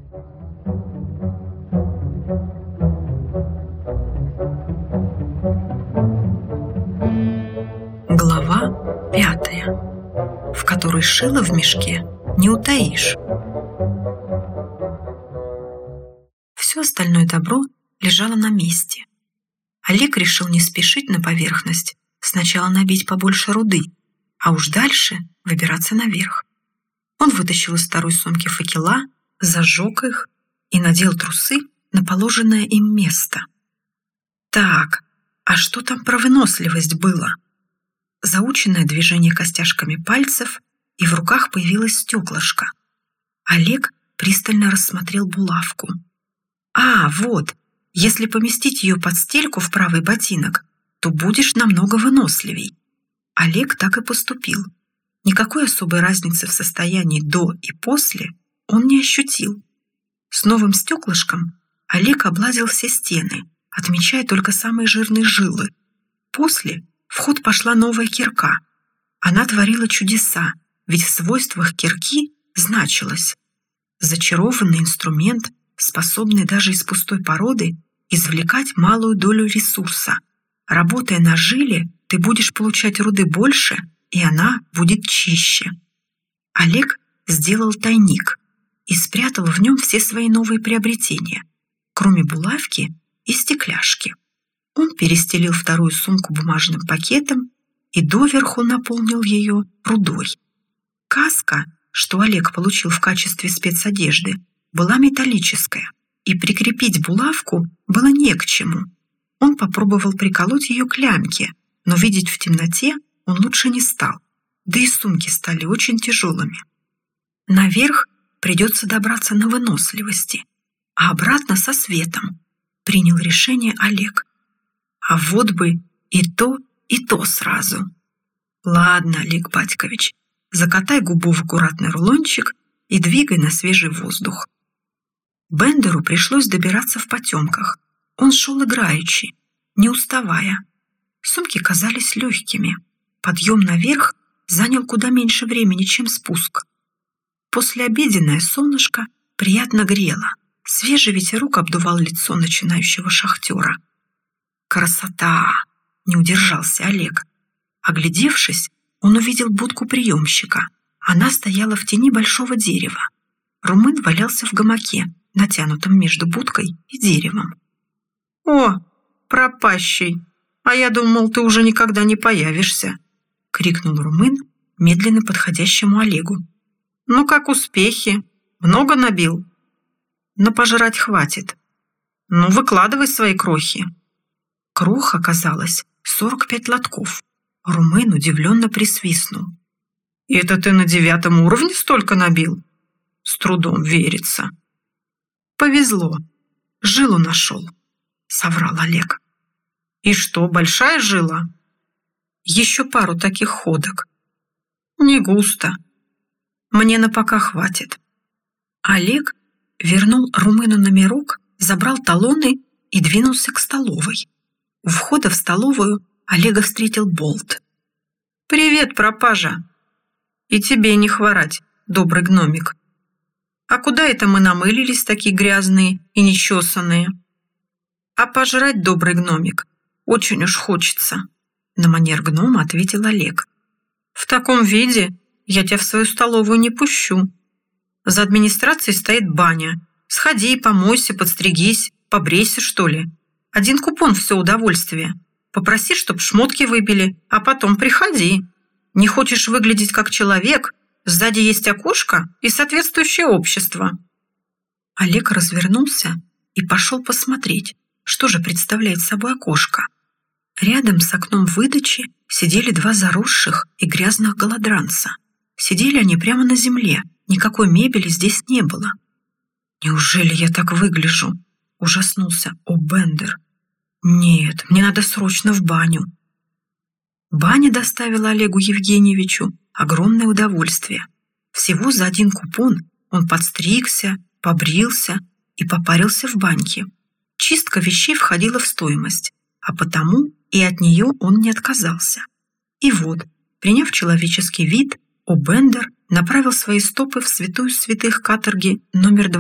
Глава 5, в которой шило в мешке не утаишь. Все остальное добро лежало на месте. Олег решил не спешить на поверхность, сначала набить побольше руды, а уж дальше выбираться наверх. Он вытащил из второй сумки факела, зажег их и надел трусы на положенное им место. Так, а что там про выносливость было? Заученное движение костяшками пальцев, и в руках появилось стеклышко. Олег пристально рассмотрел булавку. А, вот, если поместить ее под стельку в правый ботинок, то будешь намного выносливей. Олег так и поступил. Никакой особой разницы в состоянии до и после он не ощутил. С новым стеклышком Олег облазил все стены, отмечая только самые жирные жилы. После в ход пошла новая кирка. Она творила чудеса, ведь в свойствах кирки значилось: зачарованный инструмент, способный даже из пустой породы извлекать малую долю ресурса. Работая на жиле, ты будешь получать руды больше, и она будет чище. Олег сделал тайник и спрятал в нем все свои новые приобретения, кроме булавки и стекляшки. Он перестелил вторую сумку бумажным пакетом и доверху наполнил ее рудой. Каска, что Олег получил в качестве спецодежды, была металлическая, и прикрепить булавку было не к чему. Он попробовал приколоть ее к лямке, но видеть в темноте он лучше не стал, да и сумки стали очень тяжелыми. Наверх придется добраться на выносливости, а обратно со светом, принял решение Олег. А вот бы и то сразу. Ладно, Олег Батькович, закатай губу в аккуратный рулончик и двигай на свежий воздух. Бендеру пришлось добираться в потемках. Он шел играючи, не уставая. Сумки казались легкими. Подъем наверх занял куда меньше времени, чем спуск. Послеобеденное солнышко приятно грело. Свежий ветерок обдувал лицо начинающего шахтера. «Красота!» — не удержался Олег. Оглядевшись, он увидел будку приемщика. Она стояла в тени большого дерева. Румын валялся в гамаке, натянутом между будкой и деревом. «О, пропащий! А я думал, ты уже никогда не появишься!» — крикнул Румын медленно подходящему Олегу. «Ну как успехи? Много набил?» «На пожрать хватит. Ну, выкладывай свои крохи». Крох оказалось 45 лотков. Румын удивленно присвистнул. «И это ты на 9 уровне столько набил? С трудом верится». «Повезло. Жилу нашел», — соврал Олег. «И что, большая жила?» «Еще пару таких ходок». «Не густо. Мне на пока хватит». Олег вернул Румыну номерок, забрал талоны и двинулся к столовой. У входа в столовую Олега встретил Болт. «Привет, пропажа! И тебе не хворать, добрый гномик. А куда это мы намылились, такие грязные и нечесанные?» «А пожрать, добрый гномик, очень уж хочется», — на манер гнома ответил Олег. «В таком виде я тебя в свою столовую не пущу. За администрацией стоит баня. Сходи, помойся, подстригись, побрейся, что ли. Один купон, все удовольствие. Попроси, чтоб шмотки выбили, а потом приходи. Не хочешь выглядеть как человек? Сзади есть окошко и соответствующее общество». Олег развернулся и пошел посмотреть, что же представляет собой окошко. Рядом с окном выдачи сидели два заросших и грязных голодранца. Сидели они прямо на земле, никакой мебели здесь не было. «Неужели я так выгляжу?» — ужаснулся Бендер. «Нет, мне надо срочно в баню». Баня доставила Олегу Евгеньевичу огромное удовольствие. Всего за 1 купон он подстригся, побрился и попарился в баньке. Чистка вещей входила в стоимость, а потому и от нее он не отказался. И вот, приняв человеческий вид, Бендер направил свои стопы в святую святых каторги номер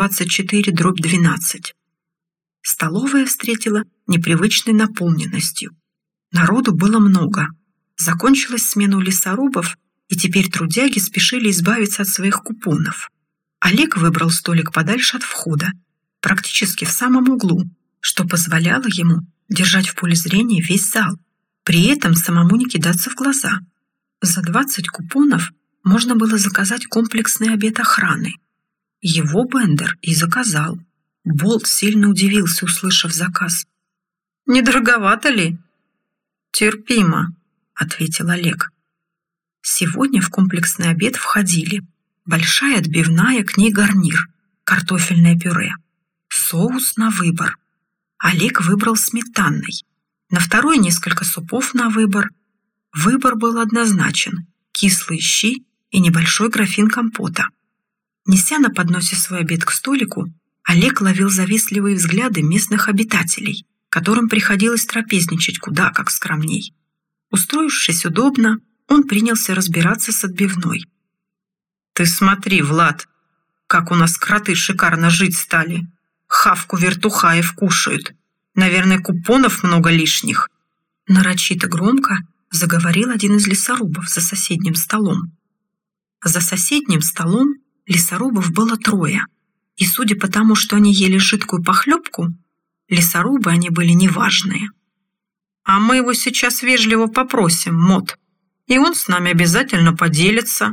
24/12. Столовая встретила непривычной наполненностью. Народу было много. Закончилась смена у лесорубов, и теперь трудяги спешили избавиться от своих купонов. Олег выбрал столик подальше от входа, практически в самом углу, что позволяло ему держать в поле зрения весь зал, при этом самому не кидаться в глаза. За 20 купонов можно было заказать комплексный обед охраны. Его Бендер и заказал. Болт сильно удивился, услышав заказ. «Не дороговато ли?» «Терпимо», — ответил Олег. Сегодня в комплексный обед входили большая отбивная, к ней гарнир, картофельное пюре, соус на выбор. Олег выбрал сметанный, на второй несколько супов на выбор. Выбор был однозначен – кислые щи и небольшой графин компота. Неся на подносе свой обед к столику, Олег ловил завистливые взгляды местных обитателей, которым приходилось трапезничать куда как скромней. Устроившись удобно, он принялся разбираться с отбивной. «Ты смотри, Влад, как у нас кроты шикарно жить стали. Хавку вертухаев кушают. Наверное, купонов много лишних». Нарочито громко заговорил один из лесорубов за соседним столом. За соседним столом лесорубов было 3, и судя по тому, что они ели жидкую похлебку, лесорубы они были неважные. «А мы его сейчас вежливо попросим, Мот, и он с нами обязательно поделится».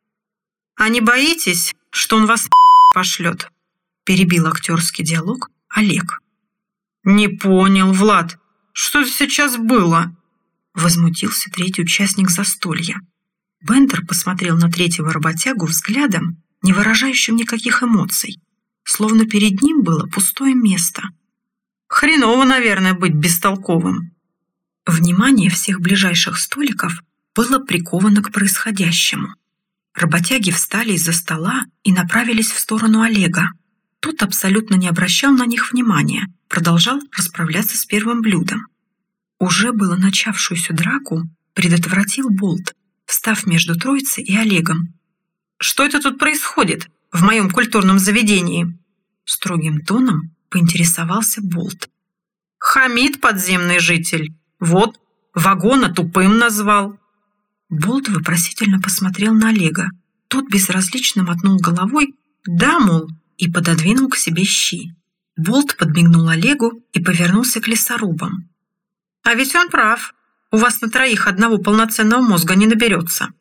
«А не боитесь, что он вас пошлет?» — перебил актерский диалог Олег. «Не понял, Влад, что сейчас было?» — возмутился третий участник застолья. Бендер посмотрел на третьего работягу взглядом, не выражающим никаких эмоций, словно перед ним было пустое место. «Хреново, наверное, быть бестолковым». Внимание всех ближайших столиков было приковано к происходящему. Работяги встали из-за стола и направились в сторону Олега. Тот абсолютно не обращал на них внимания, продолжал расправляться с первым блюдом. Уже было начавшуюся драку предотвратил Болт, встав между троицей и Олегом. «Что это тут происходит в моем культурном заведении?» Строгим тоном поинтересовался Болт. «Хамит подземный житель. Вот, вагона тупым назвал». Болт вопросительно посмотрел на Олега. Тот безразлично мотнул головой «да, мол», и пододвинул к себе щи. Болт подмигнул Олегу и повернулся к лесорубам. «А ведь он прав. У вас на 3 одного полноценного мозга не наберется».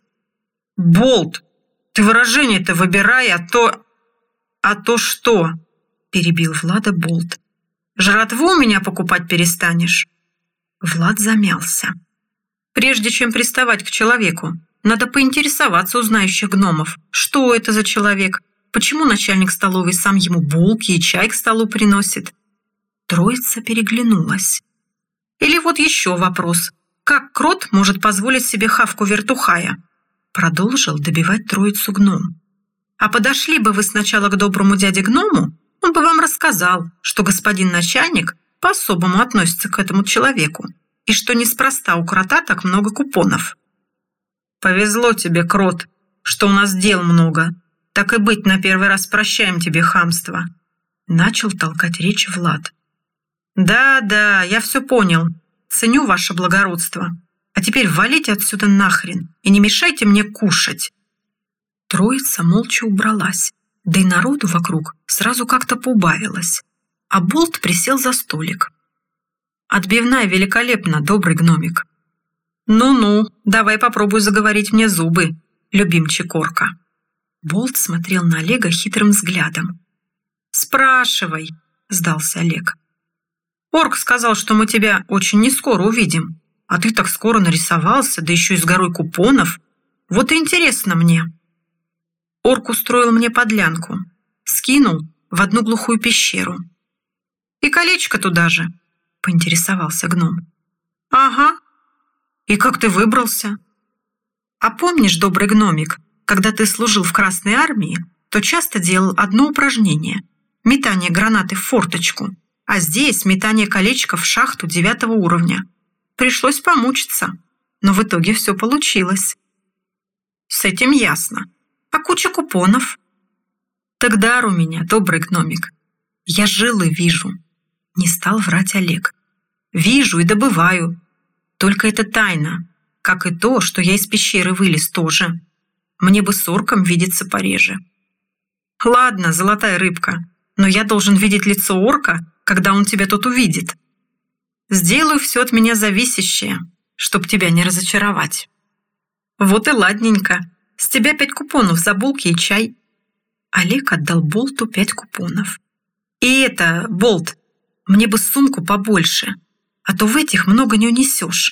«Болт, ты выражение-то выбирай, а то...» «А то что?» – перебил Влада Болт. «Жратву у меня покупать перестанешь?» Влад замялся. «Прежде чем приставать к человеку, надо поинтересоваться у знающих гномов, что это за человек, почему начальник столовой сам ему булки и чай к столу приносит». Троица переглянулась. «Или вот еще вопрос. Как крот может позволить себе хавку вертухая?» Продолжил добивать троицу гном. «А подошли бы вы сначала к доброму дяде гному, он бы вам рассказал, что господин начальник по-особому относится к этому человеку, и что неспроста у крота так много купонов». «Повезло тебе, крот, что у нас дел много. Так и быть, на первый раз прощаем тебе хамство», — начал толкать речь Влад. «Да, я все понял. Ценю ваше благородство. А теперь валите отсюда нахрен и не мешайте мне кушать». Троица молча убралась, да и народу вокруг сразу как-то поубавилось. А Болт присел за столик. «Отбивная великолепна, добрый гномик». «Ну-ну, давай попробуй заговорить мне зубы, любимчик орка». Болт смотрел на Олега хитрым взглядом. «Спрашивай», — сдался Олег. «Орк сказал, что мы тебя очень нескоро увидим, а ты так скоро нарисовался, да еще и с горой купонов. Вот и интересно мне». Орк устроил мне подлянку, скинул в одну глухую пещеру. «И колечко туда же», — поинтересовался гном. «Ага. И как ты выбрался?» «А помнишь, добрый гномик, когда ты служил в Красной армии, то часто делал одно упражнение — метание гранаты в форточку, а здесь метание колечка в шахту 9 уровня. Пришлось помучиться, но в итоге все получилось». «С этим ясно. А А куча купонов? Так дар у меня, добрый гномик. Я жилы вижу. Не стал врать Олег. Вижу и добываю. Только это тайна, как и то, что я из пещеры вылез тоже. Мне бы с орком видеться пореже. Ладно, золотая рыбка, но я должен видеть лицо орка, когда он тебя тут увидит. Сделаю все от меня зависящее, чтоб тебя не разочаровать. Вот и ладненько. С тебя 5 купонов за булки и чай. Олег отдал Болту 5 купонов. И это, Болт, мне бы сумку побольше, а то в этих много не унесешь.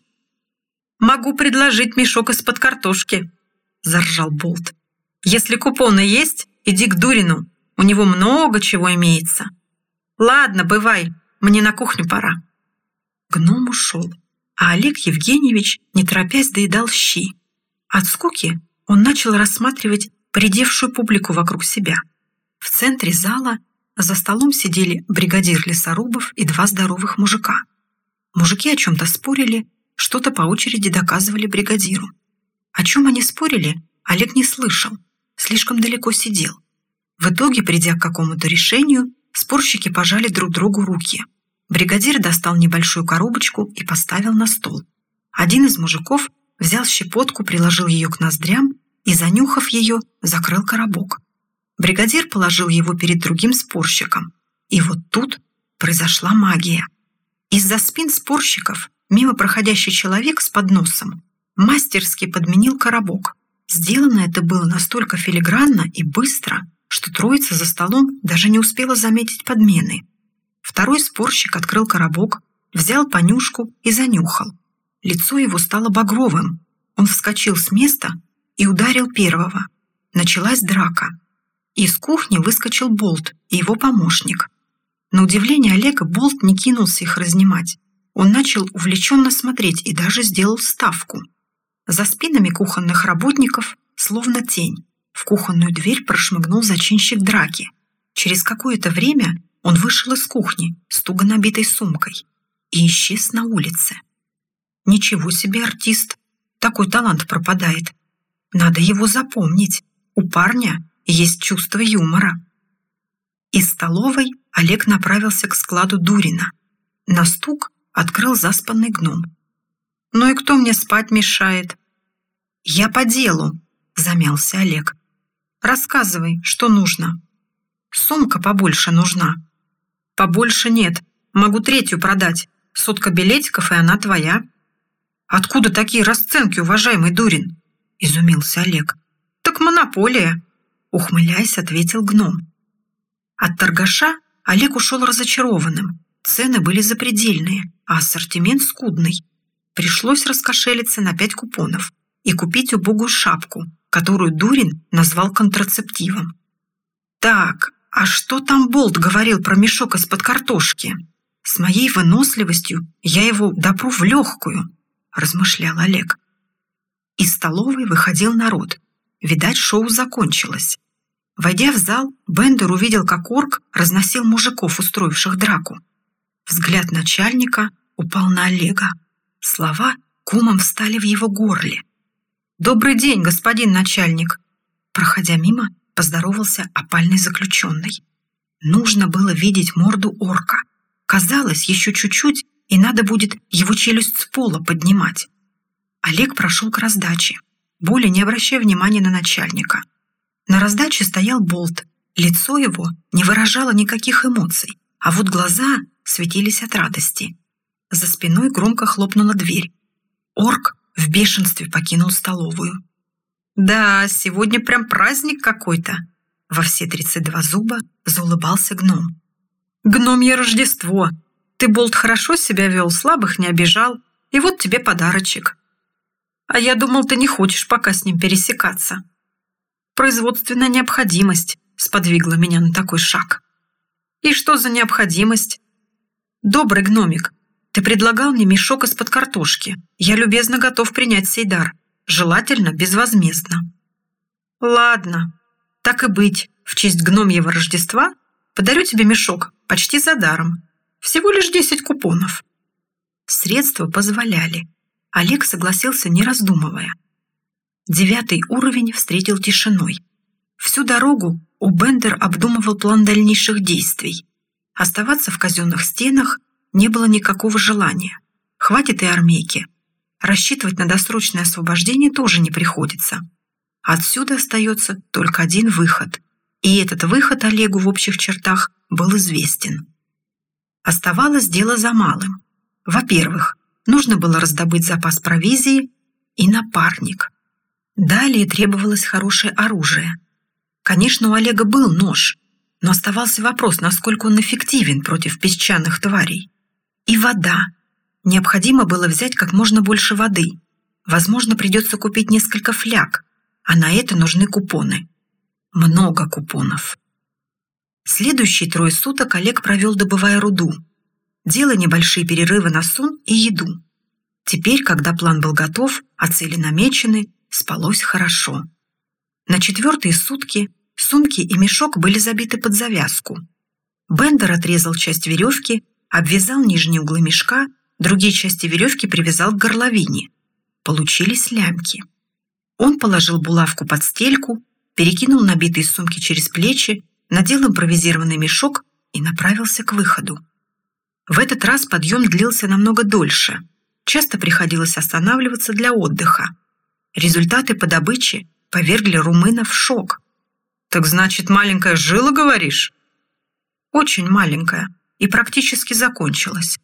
Могу предложить мешок из-под картошки, заржал Болт. Если купоны есть, иди к Дурину, у него много чего имеется. Ладно, бывай, мне на кухню пора. Гном ушел, а Олег Евгеньевич, не торопясь, доедал щи. От скуки он начал рассматривать поредевшую публику вокруг себя. В центре зала за столом сидели бригадир лесорубов и 2 здоровых мужика. Мужики о чем-то спорили, что-то по очереди доказывали бригадиру. О чем они спорили, Олег не слышал, слишком далеко сидел. В итоге, придя к какому-то решению, спорщики пожали друг другу руки. Бригадир достал небольшую коробочку и поставил на стол. Один из мужиков взял щепотку, приложил ее к ноздрям и, занюхав ее, закрыл коробок. Бригадир положил его перед другим спорщиком. И вот тут произошла магия. Из-за спин спорщиков мимо проходящий человек с подносом мастерски подменил коробок. Сделано это было настолько филигранно и быстро, что троица за столом даже не успела заметить подмены. Второй спорщик открыл коробок, взял понюшку и занюхал. Лицо его стало багровым. Он вскочил с места и ударил первого. Началась драка. Из кухни выскочил Болт и его помощник. На удивление Олега Болт не кинулся их разнимать. Он начал увлеченно смотреть и даже сделал ставку. За спинами кухонных работников, словно тень, в кухонную дверь прошмыгнул зачинщик драки. Через какое-то время он вышел из кухни с туго набитой сумкой и исчез на улице. Ничего себе артист, такой талант пропадает. Надо его запомнить. У парня есть чувство юмора. Из столовой Олег направился к складу Дурина. На стук открыл заспанный гном. «Ну и кто мне спать мешает?» «Я по делу», — замялся Олег. «Рассказывай, что нужно». «Сумка побольше нужна». «Побольше нет, могу 3 продать. Сотка билетиков, и она твоя». «Откуда такие расценки, уважаемый Дурин?» — изумился Олег. «Так монополия», — ухмыляясь, ответил гном. От торгаша Олег ушел разочарованным. Цены были запредельные, а ассортимент скудный. Пришлось раскошелиться на 5 купонов и купить убогую шапку, которую Дурин назвал контрацептивом. «Так, а что там Болт говорил про мешок из-под картошки? С моей выносливостью я его допру в легкую», — размышлял Олег. Из столовой выходил народ. Видать, шоу закончилось. Войдя в зал, Бендер увидел, как орк разносил мужиков, устроивших драку. Взгляд начальника упал на Олега. Слова комом встали в его горле. «Добрый день, господин начальник!» Проходя мимо, поздоровался опальный заключенный. Нужно было видеть морду орка. Казалось, еще чуть-чуть, и надо будет его челюсть с пола поднимать. Олег прошел к раздаче, более не обращая внимания на начальника. На раздаче стоял Болт. Лицо его не выражало никаких эмоций, а вот глаза светились от радости. За спиной громко хлопнула дверь. Орк в бешенстве покинул столовую. «Да, сегодня прям праздник какой-то!» Во все 32 зуба заулыбался гном. «Гномье Рождество! Ты, Болт, хорошо себя вел, слабых не обижал, и вот тебе подарочек. А я думал, ты не хочешь пока с ним пересекаться. Производственная необходимость сподвигла меня на такой шаг». «И что за необходимость?» «Добрый гномик, ты предлагал мне мешок из-под картошки. Я любезно готов принять сей дар, желательно безвозмездно». «Ладно, так и быть, в честь гномьего Рождества подарю тебе мешок почти за даром. Всего лишь 10 купонов». Средства позволяли. Олег согласился, не раздумывая. 9-й уровень встретил тишиной. Всю дорогу Бендер обдумывал план дальнейших действий. Оставаться в казенных стенах не было никакого желания. Хватит и армейки. Рассчитывать на досрочное освобождение тоже не приходится. Отсюда остается только один выход. И этот выход Олегу в общих чертах был известен. Оставалось дело за малым. Во-первых, нужно было раздобыть запас провизии и напарник. Далее требовалось хорошее оружие. Конечно, у Олега был нож, но оставался вопрос, насколько он эффективен против песчаных тварей. И вода. Необходимо было взять как можно больше воды. Возможно, придется купить несколько фляг, а на это нужны купоны. Много купонов. Следующие 3 суток Олег провел, добывая руду, делая небольшие перерывы на сон и еду. Теперь, когда план был готов, а цели намечены, спалось хорошо. На 4-е сутки сумки и мешок были забиты под завязку. Бендер отрезал часть веревки, обвязал нижние углы мешка, другие части веревки привязал к горловине. Получились лямки. Он положил булавку под стельку, перекинул набитые сумки через плечи, надел импровизированный мешок и направился к выходу. В этот раз подъем длился намного дольше. Часто приходилось останавливаться для отдыха. Результаты по добыче повергли румына в шок. «Так значит, маленькая жила, говоришь?» «Очень маленькая, и практически закончилась».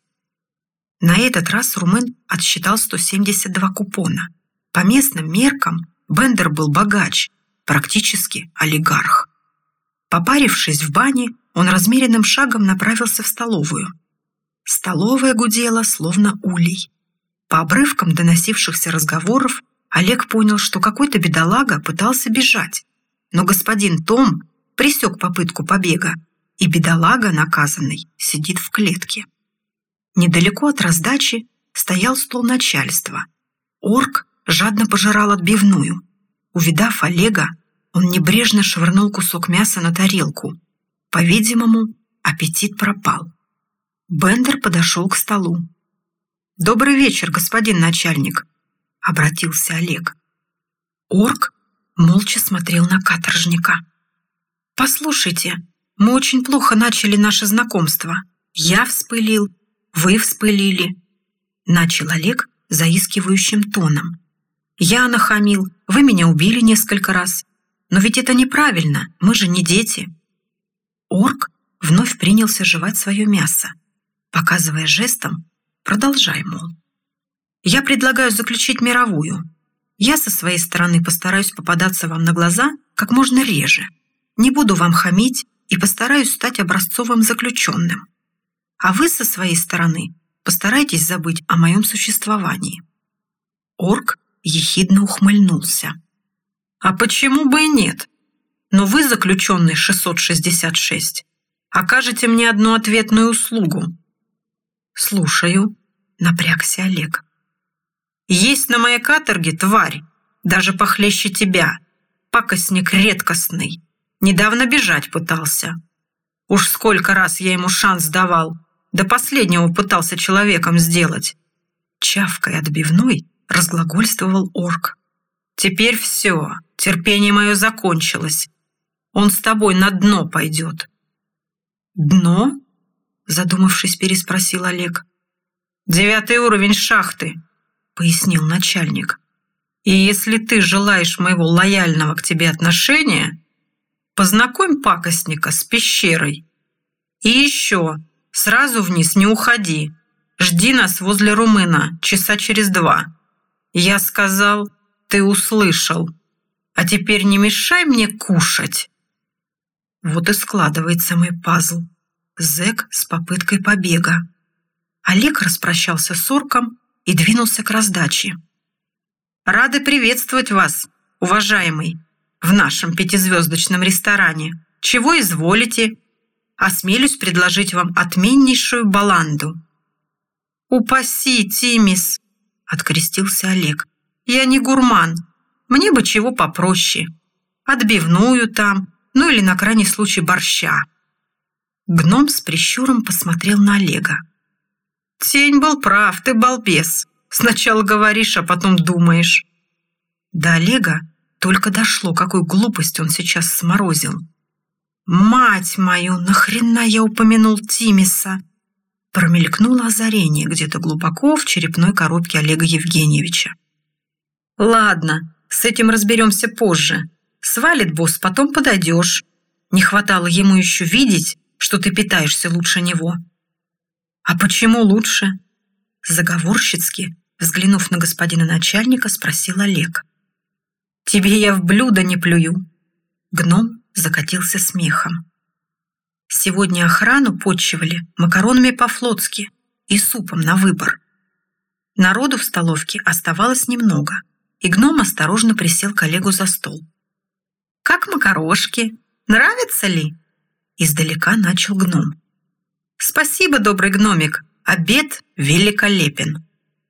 На этот раз румын отсчитал 172 купона. По местным меркам Бендер был богач, практически олигарх. Попарившись в бане, он размеренным шагом направился в столовую. Столовая гудела, словно улей. По обрывкам доносившихся разговоров Олег понял, что какой-то бедолага пытался бежать, но господин Том пресек попытку побега, и бедолага, наказанный, сидит в клетке. Недалеко от раздачи стоял стол начальства. Орк жадно пожирал отбивную. Увидав Олега, он небрежно швырнул кусок мяса на тарелку. По-видимому, аппетит пропал. Бендер подошел к столу. «Добрый вечер, господин начальник», — обратился Олег. Орк молча смотрел на каторжника. «Послушайте, мы очень плохо начали наше знакомство. Я вспылил, вы вспылили», — начал Олег заискивающим тоном. «Я нахамил, вы меня убили несколько раз. Но ведь это неправильно, мы же не дети». Орк вновь принялся жевать свое мясо, показывая жестом: «Продолжай, мол». «Я предлагаю заключить мировую. Я со своей стороны постараюсь попадаться вам на глаза как можно реже. Не буду вам хамить и постараюсь стать образцовым заключенным. А вы со своей стороны постарайтесь забыть о моем существовании». Орк ехидно ухмыльнулся. «А почему бы и нет? Но вы, заключенный 666, окажете мне одну ответную услугу». «Слушаю», — напрягся Олег. «Есть на моей каторге тварь, даже похлеще тебя, пакостник редкостный. Недавно бежать пытался. Уж сколько раз я ему шанс давал, до последнего пытался человеком сделать». Чавкой отбивной разглагольствовал орк. «Теперь все, терпение мое закончилось. Он с тобой на дно пойдет». «Дно?» — задумавшись, переспросил Олег. «9-й уровень шахты», — пояснил начальник. «И если ты желаешь моего лояльного к тебе отношения, познакомь пакостника с пещерой. И еще, сразу вниз не уходи. Жди нас возле румына часа через 2. Я сказал, ты услышал. А теперь не мешай мне кушать». Вот и складывается мой пазл. Зэк с попыткой побега. Олег распрощался с орком и двинулся к раздаче. «Рады приветствовать вас, уважаемый, в нашем 5-звездочном ресторане. Чего изволите? Осмелюсь предложить вам отменнейшую баланду». «Упаси, Тимис!» — открестился Олег. «Я не гурман. Мне бы чего попроще. Отбивную там, ну или на крайний случай борща». Гном с прищуром посмотрел на Олега. «Тень был прав, ты балбес. Сначала говоришь, а потом думаешь». До Олега Только дошло, какую глупость он сейчас сморозил. «Мать мою, нахрена я упомянул Тимиса?» Промелькнуло озарение где-то глубоко в черепной коробке Олега Евгеньевича. «Ладно, с этим разберемся позже. Свалит босс, потом подойдешь. Не хватало ему еще видеть, что ты питаешься лучше него». «А почему лучше?» Заговорщицки, взглянув на господина начальника, спросил Олег. «Тебе я в блюдо не плюю». Гном закатился смехом. Сегодня охрану подчивали макаронами по-флотски и супом на выбор. Народу в столовке оставалось немного, и гном осторожно присел к Олегу за стол. «Как макарошки? Нравятся ли?» Издалека начал гном. «Спасибо, добрый гномик, обед великолепен.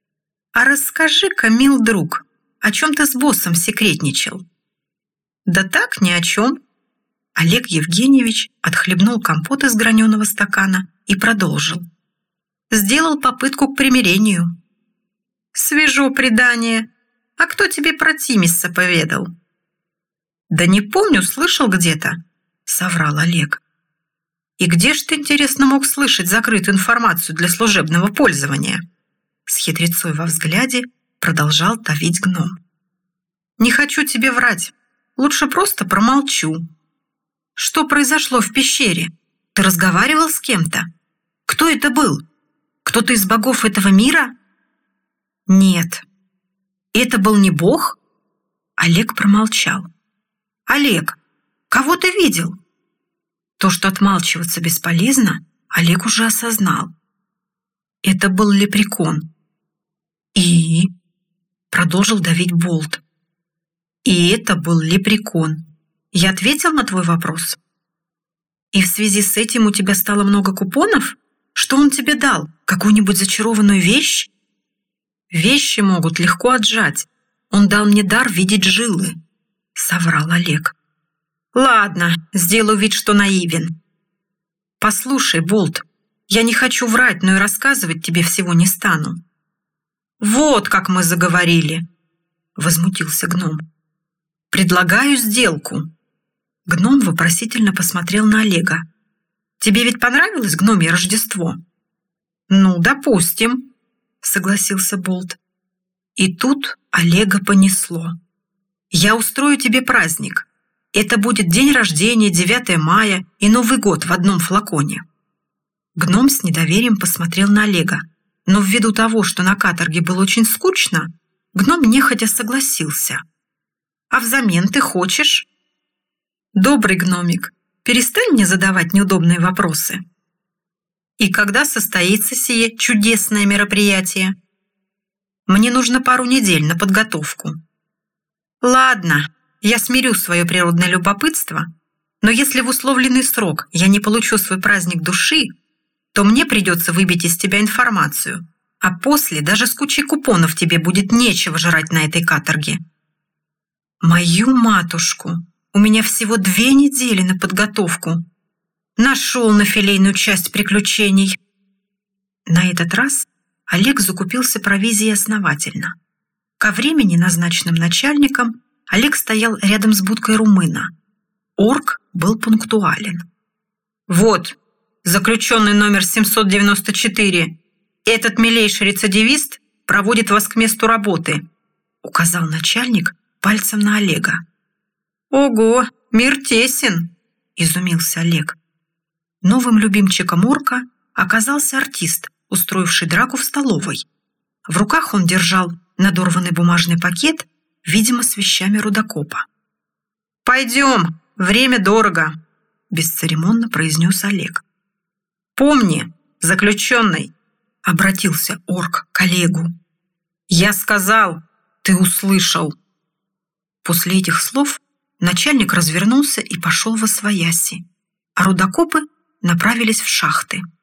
А расскажи-ка, мил друг, о чем ты с боссом секретничал?» «Да так, ни о чем». Олег Евгеньевич отхлебнул компот из граненого стакана и продолжил. «Сделал попытку к примирению». «Свежо предание. А кто тебе про Тимиса поведал?» «Да не помню, слышал где-то», — соврал Олег. «И где ж ты, интересно, мог слышать закрытую информацию для служебного пользования?» С хитрецой во взгляде продолжал давить гном. «Не хочу тебе врать. Лучше просто промолчу. Что произошло в пещере? Ты разговаривал с кем-то? Кто это был? Кто-то из богов этого мира?» «Нет». «Это был не бог?» Олег промолчал. «Олег, кого ты видел?» То, что отмалчиваться бесполезно, Олег уже осознал. Это был лепрекон. «И?» — продолжил давить Болт. «И это был лепрекон. Я ответил на твой вопрос?» «И в связи с этим у тебя стало много купонов? Что он тебе дал? Какую-нибудь зачарованную вещь?» «Вещи могут легко отжать. Он дал мне дар видеть жилы», — соврал Олег. «Ладно, сделаю вид, что наивен. Послушай, Болт, я не хочу врать, но и рассказывать тебе всего не стану». «Вот как мы заговорили», — возмутился гном. «Предлагаю сделку». Гном вопросительно посмотрел на Олега. «Тебе ведь понравилось гномье Рождество?» «Ну, допустим», — согласился Болт. И тут Олега понесло. «Я устрою тебе праздник. Это будет день рождения, 9 мая и Новый год в одном флаконе». Гном с недоверием посмотрел на Олега, но ввиду того, что на каторге было очень скучно, гном нехотя согласился. «А взамен ты хочешь?» «Добрый гномик, перестань мне задавать неудобные вопросы». «И когда состоится сие чудесное мероприятие?» «Мне нужно пару недель на подготовку». «Ладно, я смирю свое природное любопытство, но если в условленный срок я не получу свой праздник души, то мне придется выбить из тебя информацию, а после даже с кучей купонов тебе будет нечего жрать на этой каторге». «Мою матушку! У меня всего 2 недели на подготовку. Нашел на филейную часть приключений». На этот раз Олег закупился провизией основательно. Ко времени, назначенным начальником, Олег стоял рядом с будкой румына. Орк был пунктуален. «Вот, заключенный номер 794. Этот милейший рецидивист проводит вас к месту работы», — указал начальник пальцем на Олега. «Ого, мир тесен», — изумился Олег. Новым любимчиком орка оказался артист, устроивший драку в столовой. В руках он держал надорванный бумажный пакет, видимо, с вещами рудокопа. «Пойдем, время дорого», — бесцеремонно произнес Олег. «Помни, заключенный», — обратился орк к Олегу. «Я сказал, ты услышал». После этих слов начальник развернулся и пошел восвояси, а рудокопы направились в шахты.